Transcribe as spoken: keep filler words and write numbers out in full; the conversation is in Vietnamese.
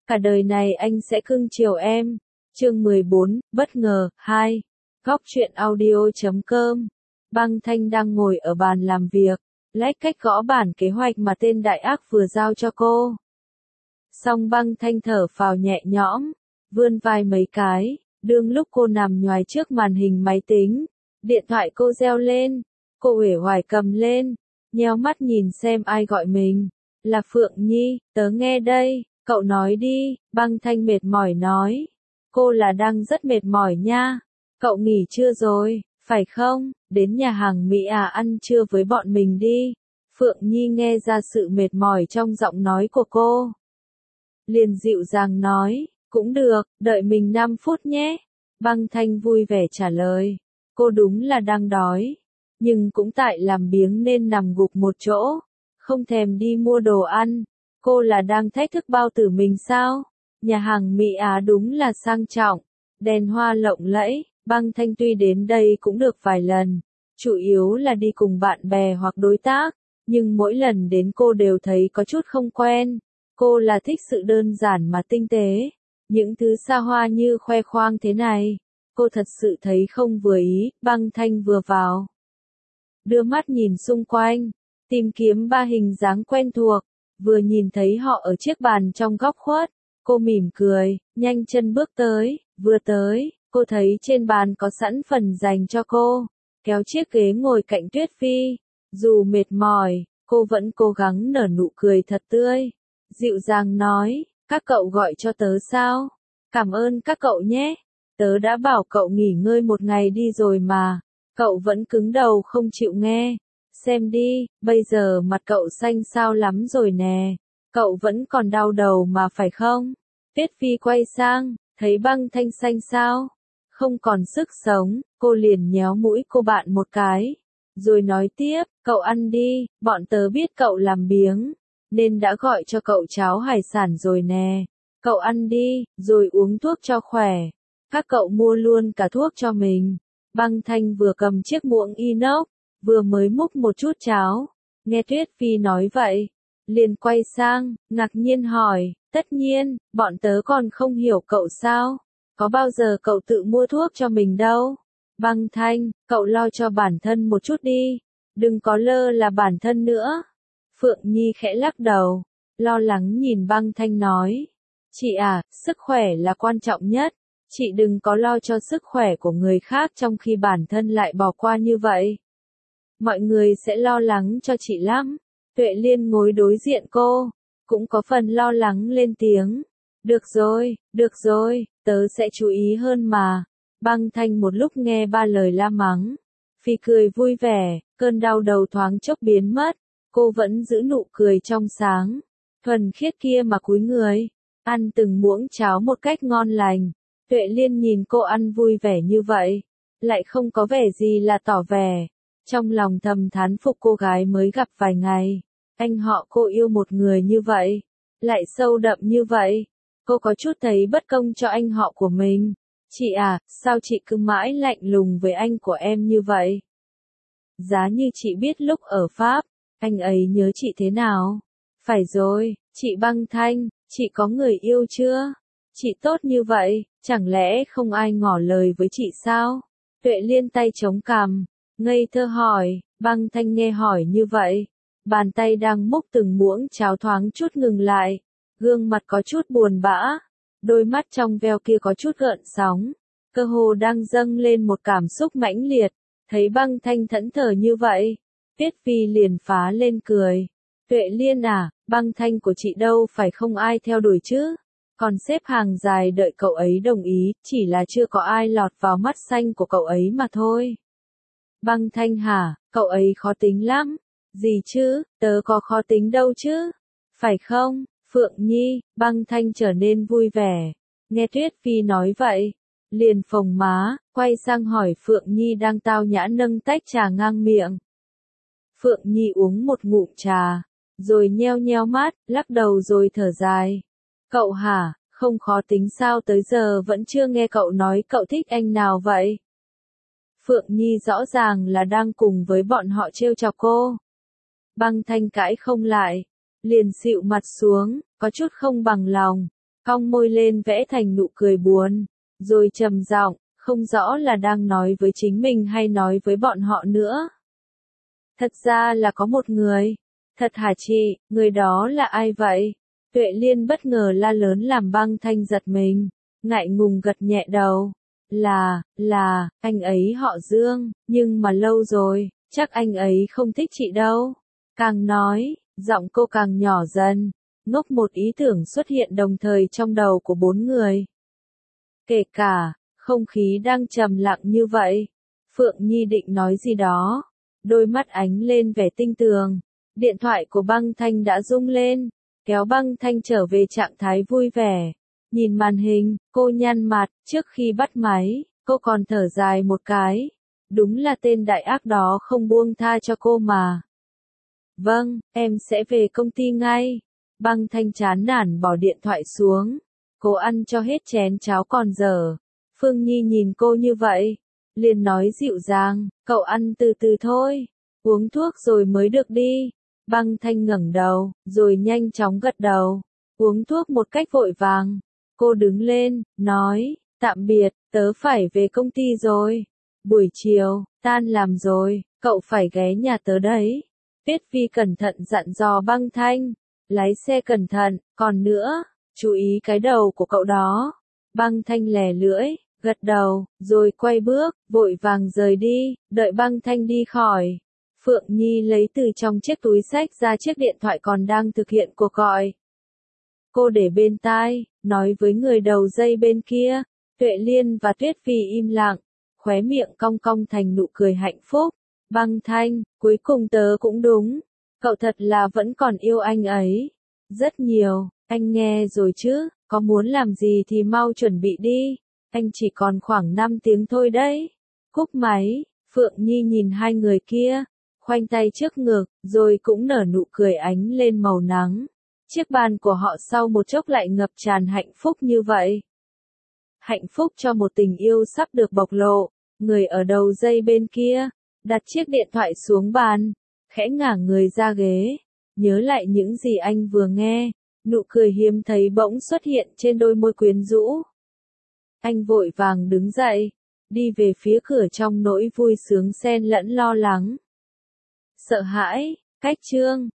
cả đời này anh sẽ cưng chiều em. Chương mười bốn, bất ngờ, hai. Góc truyện audio chấm com. Băng Thanh đang ngồi ở bàn làm việc, lách cách gõ bản kế hoạch mà tên đại ác vừa giao cho cô. Xong Băng Thanh thở phào nhẹ nhõm, vươn vai mấy cái, đương lúc cô nằm nhoài trước màn hình máy tính, điện thoại cô reo lên, cô uể oải cầm lên, nheo mắt nhìn xem ai gọi mình. Là Phượng Nhi, tớ nghe đây, cậu nói đi, Băng Thanh mệt mỏi nói. Cô là đang rất mệt mỏi nha, cậu nghỉ trưa rồi, phải không, đến nhà hàng Mỹ à ăn trưa với bọn mình đi. Phượng Nhi nghe ra sự mệt mỏi trong giọng nói của cô. Liền dịu dàng nói, cũng được, đợi mình năm phút nhé. Băng Thanh vui vẻ trả lời, cô đúng là đang đói, nhưng cũng tại làm biếng nên nằm gục một chỗ, không thèm đi mua đồ ăn. Cô là đang thách thức bao tử mình sao? Nhà hàng Mỹ Á đúng là sang trọng, đèn hoa lộng lẫy. Băng Thanh tuy đến đây cũng được vài lần, chủ yếu là đi cùng bạn bè hoặc đối tác, nhưng mỗi lần đến cô đều thấy có chút không quen. Cô là thích sự đơn giản mà tinh tế, những thứ xa hoa như khoe khoang thế này, cô thật sự thấy không vừa ý. Băng Thanh vừa vào, đưa mắt nhìn xung quanh, tìm kiếm ba hình dáng quen thuộc, vừa nhìn thấy họ ở chiếc bàn trong góc khuất, cô mỉm cười, nhanh chân bước tới, vừa tới, cô thấy trên bàn có sẵn phần dành cho cô, kéo chiếc ghế ngồi cạnh Tuyết Phi, dù mệt mỏi, cô vẫn cố gắng nở nụ cười thật tươi, dịu dàng nói, các cậu gọi cho tớ sao? Cảm ơn các cậu nhé, tớ đã bảo cậu nghỉ ngơi một ngày đi rồi mà, cậu vẫn cứng đầu không chịu nghe. Xem đi, bây giờ mặt cậu xanh xao lắm rồi nè, cậu vẫn còn đau đầu mà phải không? Tuyết Phi quay sang, thấy Băng Thanh xanh xao, không còn sức sống, cô liền nhéo mũi cô bạn một cái, rồi nói tiếp, cậu ăn đi, bọn tớ biết cậu làm biếng, nên đã gọi cho cậu cháo hải sản rồi nè, cậu ăn đi, rồi uống thuốc cho khỏe, các cậu mua luôn cả thuốc cho mình. Băng Thanh vừa cầm chiếc muỗng inox, vừa mới múc một chút cháo, nghe Tuyết Phi nói vậy, liền quay sang, ngạc nhiên hỏi, tất nhiên, bọn tớ còn không hiểu cậu sao, có bao giờ cậu tự mua thuốc cho mình đâu. Băng Thanh, cậu lo cho bản thân một chút đi, đừng có lơ là bản thân nữa. Phượng Nhi khẽ lắc đầu, lo lắng nhìn Băng Thanh nói, chị à, sức khỏe là quan trọng nhất, chị đừng có lo cho sức khỏe của người khác trong khi bản thân lại bỏ qua như vậy. Mọi người sẽ lo lắng cho chị lắm. Tuệ Liên ngồi đối diện cô, cũng có phần lo lắng lên tiếng. Được rồi, được rồi, tớ sẽ chú ý hơn mà. Băng Thanh một lúc nghe ba lời la mắng, Phi cười vui vẻ, cơn đau đầu thoáng chốc biến mất, cô vẫn giữ nụ cười trong sáng, thuần khiết kia mà cúi người, ăn từng muỗng cháo một cách ngon lành. Tuệ Liên nhìn cô ăn vui vẻ như vậy, lại không có vẻ gì là tỏ vẻ. Trong lòng thầm thán phục cô gái mới gặp vài ngày, anh họ cô yêu một người như vậy, lại sâu đậm như vậy, cô có chút thấy bất công cho anh họ của mình. Chị à, sao chị cứ mãi lạnh lùng với anh của em như vậy? Giá như chị biết lúc ở Pháp, anh ấy nhớ chị thế nào? Phải rồi, chị Băng Thanh, chị có người yêu chưa? Chị tốt như vậy, chẳng lẽ không ai ngỏ lời với chị sao? Tuệ Liên tay chống cằm, ngây thơ hỏi. Băng Thanh nghe hỏi như vậy, bàn tay đang múc từng muỗng cháo thoáng chút ngừng lại, gương mặt có chút buồn bã, đôi mắt trong veo kia có chút gợn sóng, cơ hồ đang dâng lên một cảm xúc mãnh liệt. Thấy Băng Thanh thẫn thờ như vậy, Tuyết Phi liền phá lên cười. Tuệ Liên à, Băng Thanh của chị đâu phải không ai theo đuổi chứ, còn xếp hàng dài đợi cậu ấy đồng ý, chỉ là chưa có ai lọt vào mắt xanh của cậu ấy mà thôi. Băng Thanh hả, cậu ấy khó tính lắm. Gì chứ, tớ có khó tính đâu chứ. Phải không, Phượng Nhi? Băng Thanh trở nên vui vẻ. Nghe Tuyết Phi nói vậy, liền phồng má, quay sang hỏi Phượng Nhi đang tao nhã nâng tách trà ngang miệng. Phượng Nhi uống một ngụm trà, rồi nheo nheo mắt, lắc đầu rồi thở dài. Cậu hả, không khó tính sao, tới giờ vẫn chưa nghe cậu nói cậu thích anh nào vậy? Phượng Nhi rõ ràng là đang cùng với bọn họ trêu chọc cô. Băng Thanh cãi không lại, liền xịu mặt xuống, có chút không bằng lòng. cong môi lên vẽ thành nụ cười buồn, rồi trầm giọng, không rõ là đang nói với chính mình hay nói với bọn họ nữa. Thật ra là có một người. Thật hả chị, người đó là ai vậy? Tuệ Liên bất ngờ la lớn làm Băng Thanh giật mình, ngại ngùng gật nhẹ đầu. Là, là, anh ấy họ Dương, nhưng mà lâu rồi, chắc anh ấy không thích chị đâu. Càng nói, giọng cô càng nhỏ dần, ngốc một ý tưởng xuất hiện đồng thời trong đầu của bốn người. Kể cả, không khí đang trầm lặng như vậy. Phượng Nhi định nói gì đó, đôi mắt ánh lên vẻ tinh tường. Điện thoại của Băng Thanh đã rung lên, kéo Băng Thanh trở về trạng thái vui vẻ. Nhìn màn hình, cô nhăn mặt, trước khi bắt máy, cô còn thở dài một cái. Đúng là tên đại ác đó không buông tha cho cô mà. Vâng, em sẽ về công ty ngay. Băng Thanh chán nản bỏ điện thoại xuống. Cô ăn cho hết chén cháo còn dở. Phương Nhi nhìn cô như vậy, liền nói dịu dàng, cậu ăn từ từ thôi, uống thuốc rồi mới được đi. Băng Thanh ngẩng đầu, rồi nhanh chóng gật đầu, uống thuốc một cách vội vàng. Cô đứng lên, nói, tạm biệt, tớ phải về công ty rồi. Buổi chiều, tan làm rồi, cậu phải ghé nhà tớ đấy. Tuyết Phi cẩn thận dặn dò Băng Thanh, lái xe cẩn thận, còn nữa, chú ý cái đầu của cậu đó. Băng Thanh lè lưỡi, gật đầu, rồi quay bước, vội vàng rời đi, đợi Băng Thanh đi khỏi. Phượng Nhi lấy từ trong chiếc túi xách ra chiếc điện thoại còn đang thực hiện cuộc gọi. Cô để bên tai, nói với người đầu dây bên kia. Tuệ Liên và Tuyết Phi im lặng, khóe miệng cong cong thành nụ cười hạnh phúc. Băng Thanh, cuối cùng tớ cũng đúng. Cậu thật là vẫn còn yêu anh ấy. Rất nhiều, anh nghe rồi chứ, có muốn làm gì thì mau chuẩn bị đi. Anh chỉ còn khoảng năm tiếng thôi đấy. Cúp máy, Phượng Nhi nhìn hai người kia, khoanh tay trước ngực, rồi cũng nở nụ cười ánh lên màu nắng. Chiếc bàn của họ sau một chốc lại ngập tràn hạnh phúc như vậy. Hạnh phúc cho một tình yêu sắp được bộc lộ. Người ở đầu dây bên kia, đặt chiếc điện thoại xuống bàn, khẽ ngả người ra ghế, nhớ lại những gì anh vừa nghe, nụ cười hiếm thấy bỗng xuất hiện trên đôi môi quyến rũ. Anh vội vàng đứng dậy, đi về phía cửa trong nỗi vui sướng xen lẫn lo lắng. Sợ hãi, cách chương